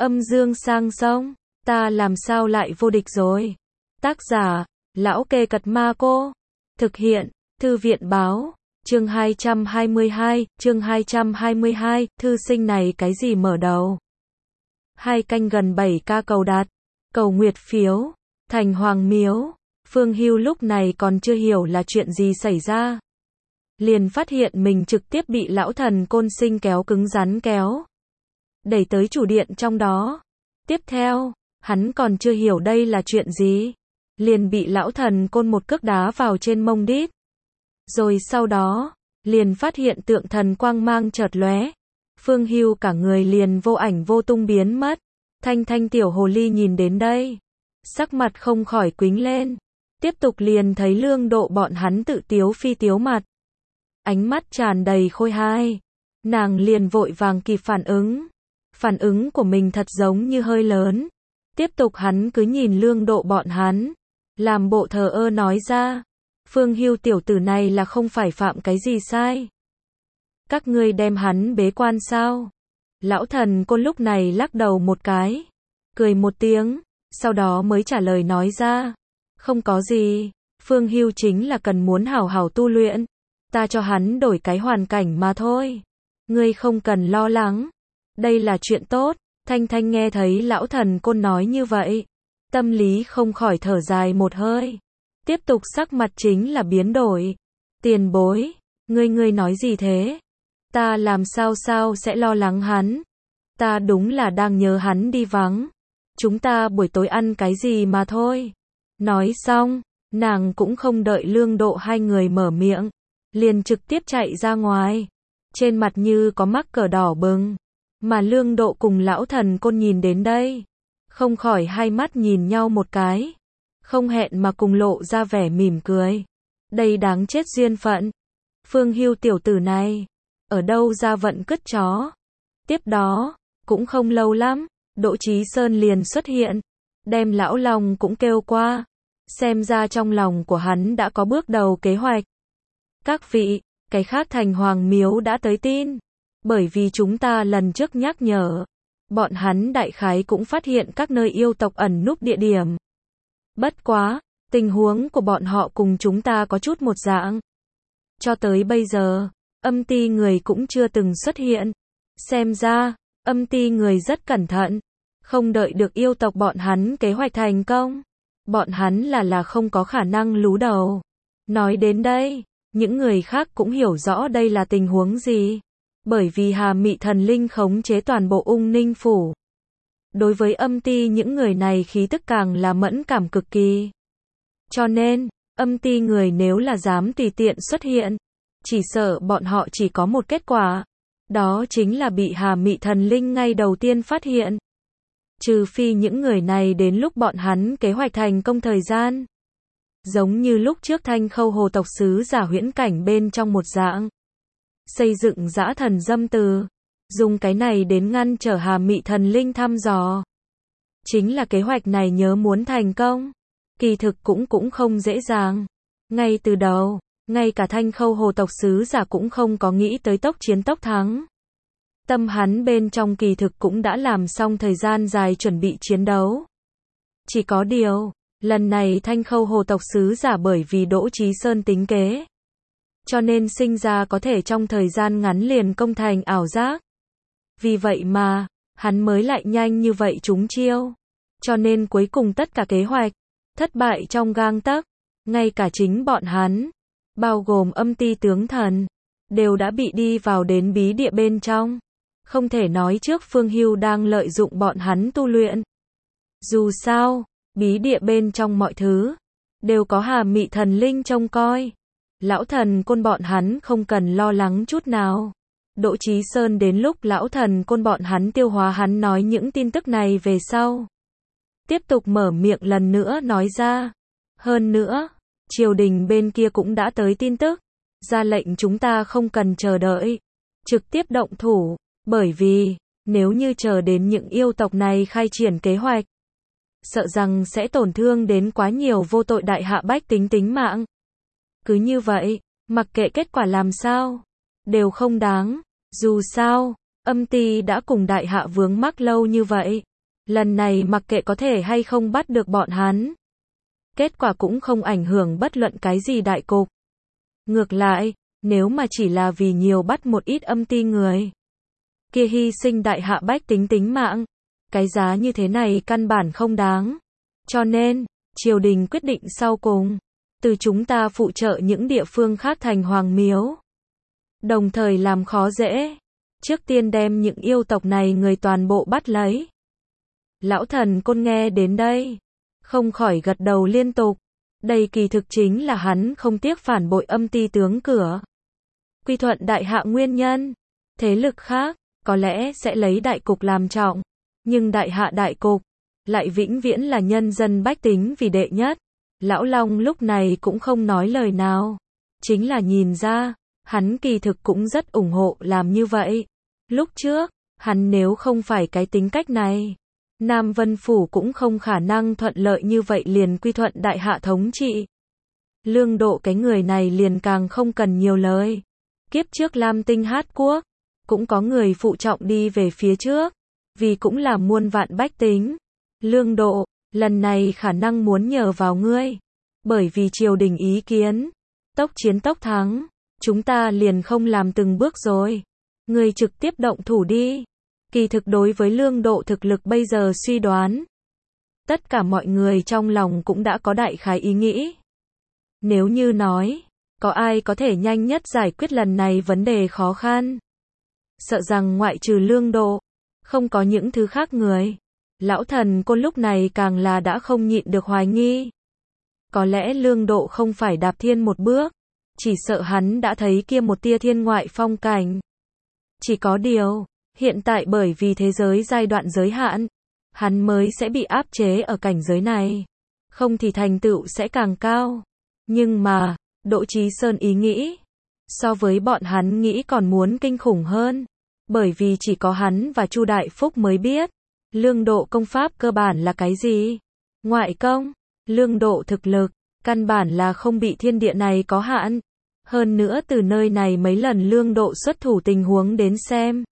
Âm dương sang sông, ta làm sao lại vô địch rồi. Tác giả, Lão Kê Cật Ma Cô. Thực hiện, Thư viện báo. Chương 222, thư sinh này cái gì mở đầu. 2 canh gần 7k cầu đặt, cầu nguyệt phiếu, thành Hoàng Miếu. Phương Hưu lúc này còn chưa hiểu là chuyện gì xảy ra. Liền phát hiện mình trực tiếp bị lão thần côn sinh kéo cứng rắn kéo. Đẩy tới chủ điện trong đó. Tiếp theo, hắn còn chưa hiểu đây là chuyện gì. Liền bị lão thần côn một cước đá vào trên mông đít. Rồi sau đó, liền phát hiện tượng thần quang mang chợt lóe. Phương Hưu cả người liền vô ảnh vô tung biến mất. Thanh Thanh tiểu hồ ly nhìn đến đây. Sắc mặt không khỏi quĩnh lên. Tiếp tục liền thấy Lương Độ bọn hắn tự tiếu phi tiếu mặt. Ánh mắt tràn đầy khôi hài. Nàng liền vội vàng kịp phản ứng. Phản ứng của mình thật giống như hơi lớn. Tiếp tục hắn cứ nhìn Lương Độ bọn hắn. Làm bộ thờ ơ nói ra. Phương Hưu tiểu tử này là không phải phạm cái gì sai. Các ngươi đem hắn bế quan sao? Lão thần côn lúc này lắc đầu một cái. Cười một tiếng. Sau đó mới trả lời nói ra. Không có gì. Phương Hưu chính là cần muốn hảo hảo tu luyện. Ta cho hắn đổi cái hoàn cảnh mà thôi. Ngươi không cần lo lắng. Đây là chuyện tốt. Thanh Thanh nghe thấy lão thần côn nói như vậy. Tâm lý không khỏi thở dài một hơi. Tiếp tục sắc mặt chính là biến đổi. Tiền bối. Ngươi nói gì thế? Ta làm sao sẽ lo lắng hắn. Ta đúng là đang nhớ hắn đi vắng. Chúng ta buổi tối ăn cái gì mà thôi. Nói xong, nàng cũng không đợi Lương Độ hai người mở miệng. Liền trực tiếp chạy ra ngoài. Trên mặt như có mắc cờ đỏ bừng. Mà Lương Độ cùng lão thần côn nhìn đến đây. Không khỏi hai mắt nhìn nhau một cái. Không hẹn mà cùng lộ ra vẻ mỉm cười. Đây đáng chết duyên phận. Phương Hưu tiểu tử này. Ở đâu ra vận cứt chó. Tiếp đó, cũng không lâu lắm. Đỗ Chí Sơn liền xuất hiện. Đem lão Long cũng kêu qua. Xem ra trong lòng của hắn đã có bước đầu kế hoạch. Các vị, cái khác thành Hoàng Miếu đã tới tin. Bởi vì chúng ta lần trước nhắc nhở. Bọn hắn đại khái cũng phát hiện các nơi yêu tộc ẩn núp địa điểm. Bất quá, tình huống của bọn họ cùng chúng ta có chút một dạng. Cho tới bây giờ, âm ti người cũng chưa từng xuất hiện. Xem ra, âm ti người rất cẩn thận. Không đợi được yêu tộc bọn hắn kế hoạch thành công. Bọn hắn là không có khả năng lú đầu. Nói đến đây, những người khác cũng hiểu rõ đây là tình huống gì. Bởi vì Hà Mị thần linh khống chế toàn bộ Ung Ninh phủ. Đối với âm ti những người này khí tức càng là mẫn cảm cực kỳ. Cho nên, âm ti người nếu là dám tùy tiện xuất hiện, chỉ sợ bọn họ chỉ có một kết quả. Đó chính là bị Hà Mị thần linh ngay đầu tiên phát hiện. Trừ phi những người này đến lúc bọn hắn kế hoạch thành công thời gian. Giống như lúc trước Thanh Khâu Hồ tộc sứ giả huyễn cảnh bên trong một dạng. Xây dựng dã thần dâm từ. Dùng cái này đến ngăn trở Hà Mị thần linh thăm dò. Chính là kế hoạch này nhớ muốn thành công. Kỳ thực cũng không dễ dàng. Ngay từ đầu, ngay cả Thanh Khâu Hồ tộc sứ giả cũng không có nghĩ tới tốc chiến tốc thắng. Tâm hắn bên trong kỳ thực cũng đã làm xong thời gian dài chuẩn bị chiến đấu. Chỉ có điều, lần này Thanh Khâu Hồ tộc sứ giả bởi vì Đỗ Chí Sơn tính kế. Cho nên sinh ra có thể trong thời gian ngắn liền công thành ảo giác. Vì vậy mà, hắn mới lại nhanh như vậy trúng chiêu. Cho nên cuối cùng tất cả kế hoạch, thất bại trong gang tấc. Ngay cả chính bọn hắn, bao gồm âm ti tướng thần, đều đã bị đi vào đến bí địa bên trong. Không thể nói trước Phương Hưu đang lợi dụng bọn hắn tu luyện. Dù sao, bí địa bên trong mọi thứ, đều có Hà Mị thần linh trông coi. Lão thần côn bọn hắn không cần lo lắng chút nào. Đỗ Chí Sơn đến lúc lão thần côn bọn hắn tiêu hóa hắn nói những tin tức này về sau. Tiếp tục mở miệng lần nữa nói ra. Hơn nữa, triều đình bên kia cũng đã tới tin tức. Ra lệnh chúng ta không cần chờ đợi. Trực tiếp động thủ. Bởi vì, nếu như chờ đến những yêu tộc này khai triển kế hoạch. Sợ rằng sẽ tổn thương đến quá nhiều vô tội đại hạ bách tính mạng. Cứ như vậy, mặc kệ kết quả làm sao, đều không đáng. Dù sao, âm ti đã cùng đại hạ vướng mắc lâu như vậy. Lần này mặc kệ có thể hay không bắt được bọn hắn. Kết quả cũng không ảnh hưởng bất luận cái gì đại cục. Ngược lại, nếu mà chỉ là vì nhiều bắt một ít âm ti người, kia hy sinh đại hạ bách tính tính mạng, cái giá như thế này căn bản không đáng. Cho nên, triều đình quyết định sau cùng, từ chúng ta phụ trợ những địa phương khác thành hoàng miếu. Đồng thời làm khó dễ, trước tiên đem những yêu tộc này người toàn bộ bắt lấy. Lão thần côn nghe đến đây, không khỏi gật đầu liên tục. Đây kỳ thực chính là hắn không tiếc phản bội âm ti tướng cửa. Quy thuận đại hạ nguyên nhân. Thế lực khác, có lẽ sẽ lấy đại cục làm trọng. Nhưng đại hạ đại cục, lại vĩnh viễn là nhân dân bách tính vì đệ nhất. Lão Long lúc này cũng không nói lời nào. Chính là nhìn ra, hắn kỳ thực cũng rất ủng hộ làm như vậy. Lúc trước, hắn nếu không phải cái tính cách này, Nam Vân Phủ cũng không khả năng thuận lợi như vậy liền quy thuận đại hạ thống trị. Lương Độ cái người này liền càng không cần nhiều lời. Kiếp trước Lam Tinh Hát Quốc, cũng có người phụ trọng đi về phía trước, vì cũng là muôn vạn bách tính. Lương Độ, lần này khả năng muốn nhờ vào ngươi, bởi vì triều đình ý kiến, tốc chiến tốc thắng, chúng ta liền không làm từng bước rồi. Ngươi trực tiếp động thủ đi. Kỳ thực đối với Lương Độ thực lực bây giờ suy đoán, tất cả mọi người trong lòng cũng đã có đại khái ý nghĩ. Nếu như nói, có ai có thể nhanh nhất giải quyết lần này vấn đề khó khăn, sợ rằng ngoại trừ Lương Độ, không có những thứ khác người. Lão thần côn lúc này càng là đã không nhịn được hoài nghi. Có lẽ Lương Độ không phải đạp thiên một bước, chỉ sợ hắn đã thấy kia một tia thiên ngoại phong cảnh. Chỉ có điều, hiện tại bởi vì thế giới giai đoạn giới hạn, hắn mới sẽ bị áp chế ở cảnh giới này. Không thì thành tựu sẽ càng cao. Nhưng mà, Đỗ Chí Sơn ý nghĩ, so với bọn hắn nghĩ còn muốn kinh khủng hơn. Bởi vì chỉ có hắn và Chu Đại Phúc mới biết, Lương Độ công pháp cơ bản là cái gì? Ngoại công, Lương Độ thực lực, căn bản là không bị thiên địa này có hạn. Hơn nữa từ nơi này mấy lần Lương Độ xuất thủ tình huống đến xem,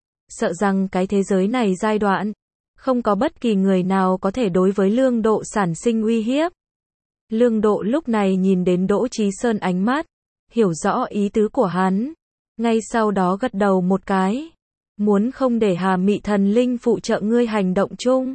sợ rằng cái thế giới này giai đoạn, không có bất kỳ người nào có thể đối với Lương Độ sản sinh uy hiếp. Lương Độ lúc này nhìn đến Đỗ Chí Sơn ánh mắt, hiểu rõ ý tứ của hắn, ngay sau đó gật đầu một cái. Muốn không để Hà Mị Thần Linh phụ trợ ngươi hành động chung.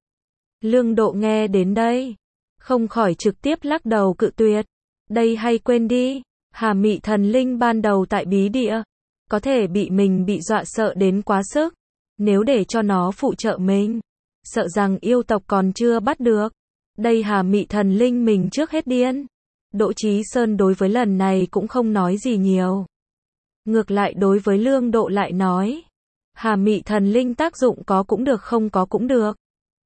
Lương Độ nghe đến đây, không khỏi trực tiếp lắc đầu cự tuyệt. Đây hay quên đi, Hà Mị Thần Linh ban đầu tại bí địa, có thể bị mình bị dọa sợ đến quá sức. Nếu để cho nó phụ trợ mình, sợ rằng yêu tộc còn chưa bắt được. Đây Hà Mị Thần Linh mình trước hết điên. Đỗ Chí Sơn đối với lần này cũng không nói gì nhiều. Ngược lại đối với Lương Độ lại nói, Hà Mị Thần Linh tác dụng có cũng được không có cũng được.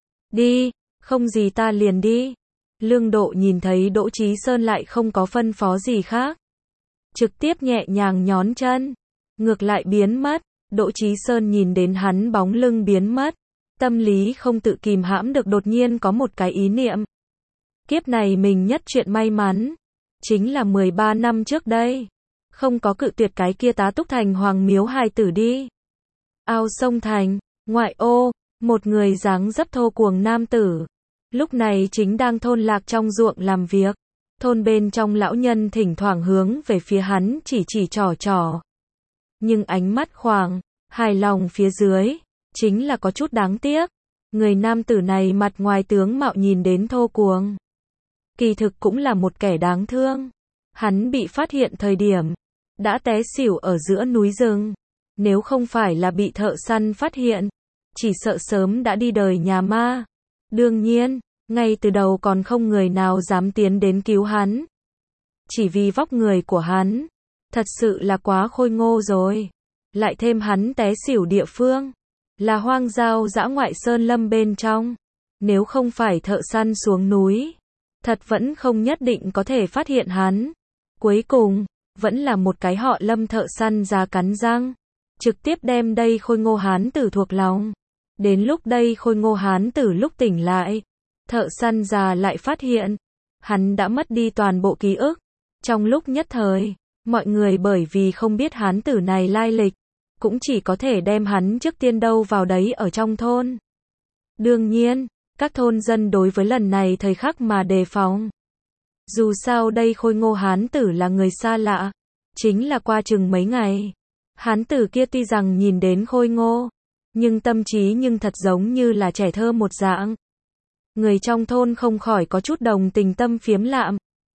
Đi, không gì ta liền đi. Lương Độ nhìn thấy Đỗ Chí Sơn lại không có phân phó gì khác, trực tiếp nhẹ nhàng nhón chân, ngược lại biến mất. Đỗ Chí Sơn nhìn đến hắn bóng lưng biến mất, tâm lý không tự kìm hãm được đột nhiên có một cái ý niệm. Kiếp này mình nhất chuyện may mắn, chính là 13 năm trước đây, không có cự tuyệt cái kia tá túc thành hoàng miếu hài tử đi. Ao sông thành, ngoại ô, một người dáng dấp thô cuồng nam tử, lúc này chính đang thôn lạc trong ruộng làm việc. Thôn bên trong lão nhân thỉnh thoảng hướng về phía hắn chỉ chỉ trò trò. Nhưng ánh mắt khoảng, hài lòng phía dưới, chính là có chút đáng tiếc. Người nam tử này mặt ngoài tướng mạo nhìn đến thô cuồng, kỳ thực cũng là một kẻ đáng thương. Hắn bị phát hiện thời điểm, đã té xỉu ở giữa núi rừng. Nếu không phải là bị thợ săn phát hiện, chỉ sợ sớm đã đi đời nhà ma. Đương nhiên, ngay từ đầu còn không người nào dám tiến đến cứu hắn. Chỉ vì vóc người của hắn, thật sự là quá khôi ngô rồi. Lại thêm hắn té xỉu địa phương, là hoang giao dã ngoại sơn lâm bên trong. Nếu không phải thợ săn xuống núi, thật vẫn không nhất định có thể phát hiện hắn. Cuối cùng, vẫn là một cái họ Lâm thợ săn già cắn răng, trực tiếp đem đây khôi ngô hán tử thuộc lòng. Đến lúc đây khôi ngô hán tử lúc tỉnh lại, thợ săn già lại phát hiện, hắn đã mất đi toàn bộ ký ức. Trong lúc nhất thời, mọi người bởi vì không biết hán tử này lai lịch, cũng chỉ có thể đem hắn trước tiên đâu vào đấy ở trong thôn. Đương nhiên, các thôn dân đối với lần này thời khắc mà đề phòng. Dù sao đây Khôi Ngô hán tử là người xa lạ, chính là qua chừng mấy ngày. Hán tử kia tuy rằng nhìn đến khôi ngô, nhưng tâm trí nhưng thật giống như là trẻ thơ một dạng. Người trong thôn không khỏi có chút đồng tình tâm phiếm lạm.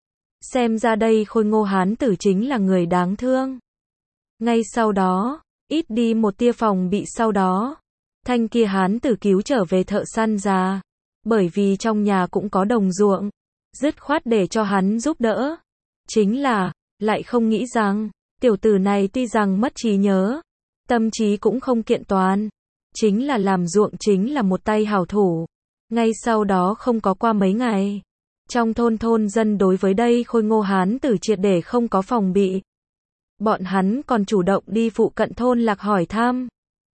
Xem ra đây Khôi Ngô hán tử chính là người đáng thương. Ngay sau đó, ít đi một tia phòng bị sau đó. Thanh kia hán tử cứu trở về thợ săn già. Bởi vì trong nhà cũng có đồng ruộng, dứt khoát để cho hắn giúp đỡ. Chính là, lại không nghĩ rằng, tiểu tử này tuy rằng mất trí nhớ, tâm trí cũng không kiện toàn. Chính là làm ruộng chính là một tay hảo thủ. Ngay sau đó không có qua mấy ngày. Trong thôn dân đối với đây Khôi Ngô hán tử triệt để không có phòng bị. Bọn hắn còn chủ động đi phụ cận thôn lạc hỏi thăm.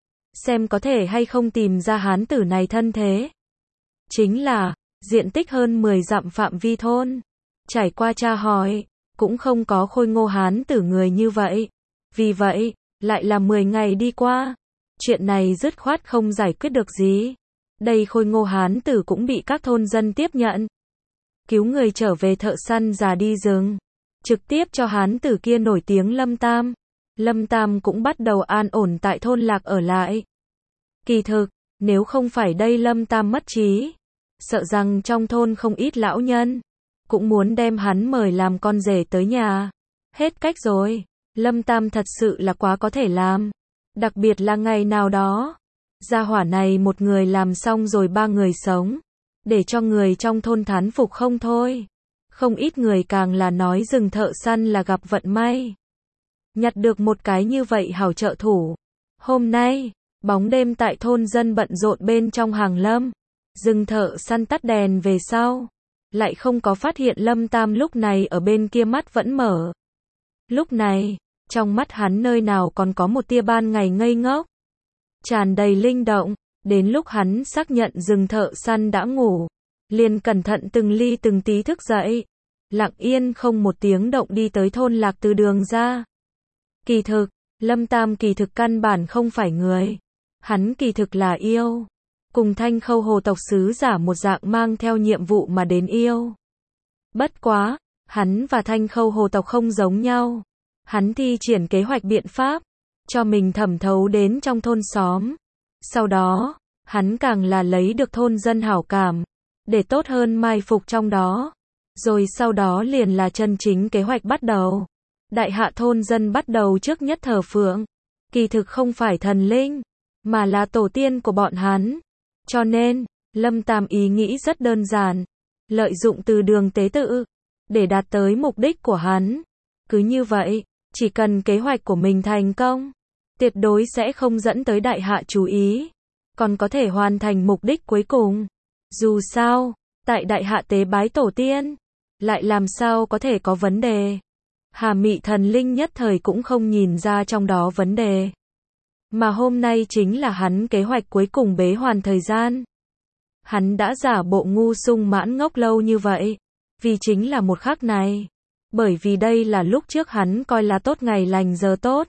Xem có thể hay không tìm ra hán tử này thân thế. Chính là, diện tích hơn 10 dặm phạm vi thôn. Trải qua tra hỏi, cũng không có Khôi Ngô hán tử người như vậy. Vì vậy, lại là 10 ngày đi qua. Chuyện này dứt khoát không giải quyết được gì. Đây Khôi Ngô hán tử cũng bị các thôn dân tiếp nhận. Cứu người trở về thợ săn già đi rừng. Trực tiếp cho hán tử kia nổi tiếng Lâm Tam. Lâm Tam cũng bắt đầu an ổn tại thôn lạc ở lại. Kỳ thực, nếu không phải đây Lâm Tam mất trí, sợ rằng trong thôn không ít lão nhân cũng muốn đem hắn mời làm con rể tới nhà. Hết cách rồi, Lâm Tam thật sự là quá có thể làm. Đặc biệt là ngày nào đó, gia hỏa này một người làm xong rồi 3 người sống, để cho người trong thôn thán phục không thôi. Không ít người càng là nói rừng thợ săn là gặp vận may. Nhặt được một cái như vậy hảo trợ thủ. Hôm nay, bóng đêm tại thôn dân bận rộn bên trong hàng lâm. Rừng thợ săn tắt đèn về sau. Lại không có phát hiện Lâm Tam lúc này ở bên kia mắt vẫn mở. Lúc này, trong mắt hắn nơi nào còn có một tia ban ngày ngây ngốc. Tràn đầy linh động, đến lúc hắn xác nhận rừng thợ săn đã ngủ. Liền cẩn thận từng ly từng tí thức dậy. Lặng yên không một tiếng động đi tới thôn lạc từ đường ra. Kỳ thực, Lâm Tam kỳ thực căn bản không phải người. Hắn kỳ thực là yêu. Cùng Thanh Khâu hồ tộc sứ giả một dạng mang theo nhiệm vụ mà đến yêu. Bất quá, hắn và Thanh Khâu hồ tộc không giống nhau. Hắn thi triển kế hoạch biện pháp, cho mình thẩm thấu đến trong thôn xóm. Sau đó, hắn càng là lấy được thôn dân hảo cảm, để tốt hơn mai phục trong đó. Rồi sau đó liền là chân chính kế hoạch bắt đầu. Đại hạ thôn dân bắt đầu trước nhất thờ phượng. Kỳ thực không phải thần linh, mà là tổ tiên của bọn hắn. Cho nên, Lâm Tam ý nghĩ rất đơn giản. Lợi dụng từ đường tế tự, để đạt tới mục đích của hắn. Cứ như vậy, chỉ cần kế hoạch của mình thành công, tuyệt đối sẽ không dẫn tới đại hạ chú ý. Còn có thể hoàn thành mục đích cuối cùng. Dù sao, tại đại hạ tế bái tổ tiên, lại làm sao có thể có vấn đề. Hà Mị thần linh nhất thời cũng không nhìn ra trong đó vấn đề. Mà hôm nay chính là hắn kế hoạch cuối cùng bế hoàn thời gian. Hắn đã giả bộ ngu sung mãn ngốc lâu như vậy, vì chính là một khắc này. Bởi vì đây là lúc trước hắn coi là tốt ngày lành giờ tốt.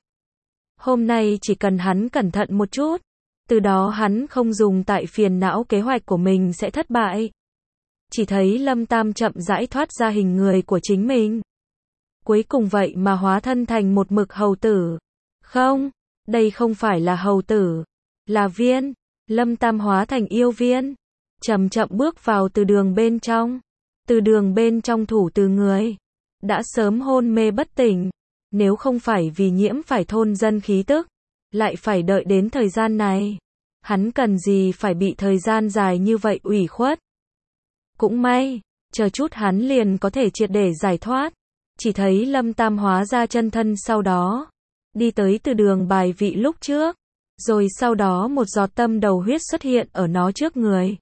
Hôm nay chỉ cần hắn cẩn thận một chút, từ đó hắn không dùng tại phiền não kế hoạch của mình sẽ thất bại. Chỉ thấy Lâm Tam chậm rãi thoát ra hình người của chính mình. Cuối cùng vậy mà hóa thân thành một mực hầu tử. Không, đây không phải là hầu tử, là viên. Lâm Tam hóa thành yêu viên, chậm chậm bước vào từ đường bên trong. Từ đường bên trong thủ từ người đã sớm hôn mê bất tỉnh. Nếu không phải vì nhiễm phải thôn dân khí tức, lại phải đợi đến thời gian này. Hắn cần gì phải bị thời gian dài như vậy ủy khuất. Cũng may, chờ chút hắn liền có thể triệt để giải thoát. Chỉ thấy Lâm Tam hóa ra chân thân sau đó, đi tới từ đường bài vị lúc trước. Rồi sau đó một giọt tâm đầu huyết xuất hiện ở nó trước người.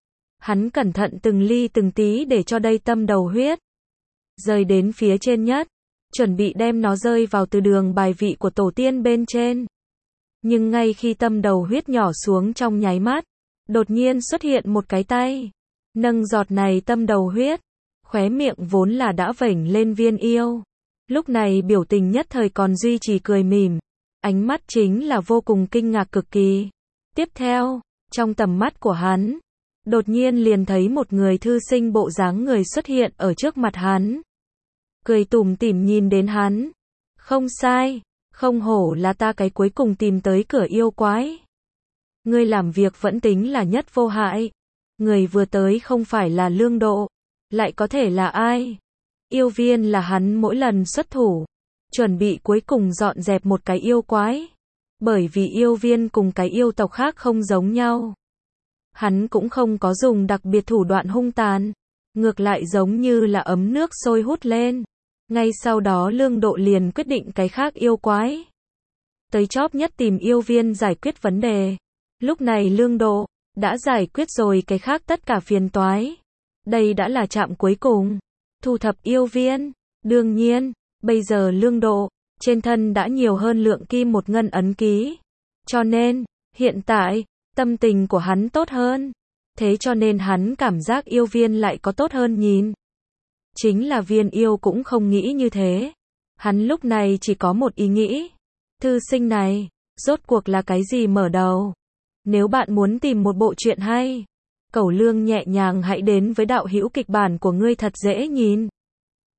Hắn cẩn thận từng ly từng tí để cho đây tâm đầu huyết rơi đến phía trên nhất, chuẩn bị đem nó rơi vào từ đường bài vị của tổ tiên bên trên. Nhưng ngay khi tâm đầu huyết nhỏ xuống trong nháy mắt, đột nhiên xuất hiện một cái tay, nâng giọt này tâm đầu huyết, khóe miệng vốn là đã vểnh lên viên yêu. Lúc này biểu tình nhất thời còn duy trì cười mỉm, ánh mắt chính là vô cùng kinh ngạc cực kỳ. Tiếp theo, trong tầm mắt của hắn, đột nhiên liền thấy một người thư sinh bộ dáng người xuất hiện ở trước mặt hắn. Cười tủm tỉm nhìn đến hắn. Không sai, không hổ là ta cái cuối cùng tìm tới cửa yêu quái. Ngươi làm việc vẫn tính là nhất vô hại. Người vừa tới không phải là Lương Độ, lại có thể là ai? Yêu viên là hắn mỗi lần xuất thủ, chuẩn bị cuối cùng dọn dẹp một cái yêu quái. Bởi vì yêu viên cùng cái yêu tộc khác không giống nhau. Hắn cũng không có dùng đặc biệt thủ đoạn hung tàn, ngược lại giống như là ấm nước sôi hút lên. Ngay sau đó Lương Độ liền quyết định cái khác yêu quái. Tới chóp nhất tìm yêu viên giải quyết vấn đề. Lúc này Lương Độ đã giải quyết rồi cái khác tất cả phiền toái. Đây đã là trạm cuối cùng. Thu thập yêu viên. Đương nhiên, bây giờ Lương Độ trên thân đã nhiều hơn lượng kim một ngân ấn ký. Cho nên, hiện tại, tâm tình của hắn tốt hơn. Thế cho nên hắn cảm giác yêu viên lại có tốt hơn nhìn. Chính là viên yêu cũng không nghĩ như thế. Hắn lúc này chỉ có một ý nghĩ. Thư sinh này, rốt cuộc là cái gì mở đầu? Nếu bạn muốn tìm một bộ truyện hay, Cẩu Lương nhẹ nhàng hãy đến với đạo hữu kịch bản của ngươi thật dễ nhìn.